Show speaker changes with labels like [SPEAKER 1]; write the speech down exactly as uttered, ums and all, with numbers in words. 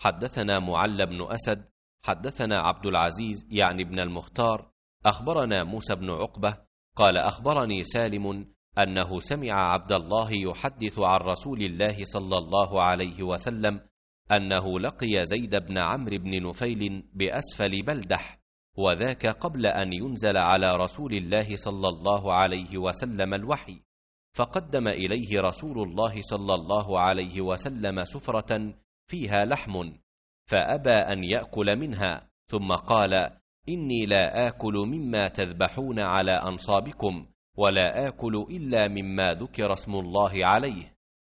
[SPEAKER 1] حدثنا معل بن أسد حدثنا عبد العزيز يعني بن المختار أخبرنا موسى بن عقبة قال أخبرني سالم أنه سمع عبد الله يحدث عن رسول الله صلى الله عليه وسلم أنه لقي زيد بن عمرو بن نفيل بأسفل بلدح، وذاك قبل أن ينزل على رسول الله صلى الله عليه وسلم الوحي، فقدم إليه رسول الله صلى الله عليه وسلم سفرة فيها لحم فأبى أن يأكل منها، ثم قال: إني لا آكل مما تذبحون على أنصابكم، ولا آكل إلا مما ذكر اسم الله عليه.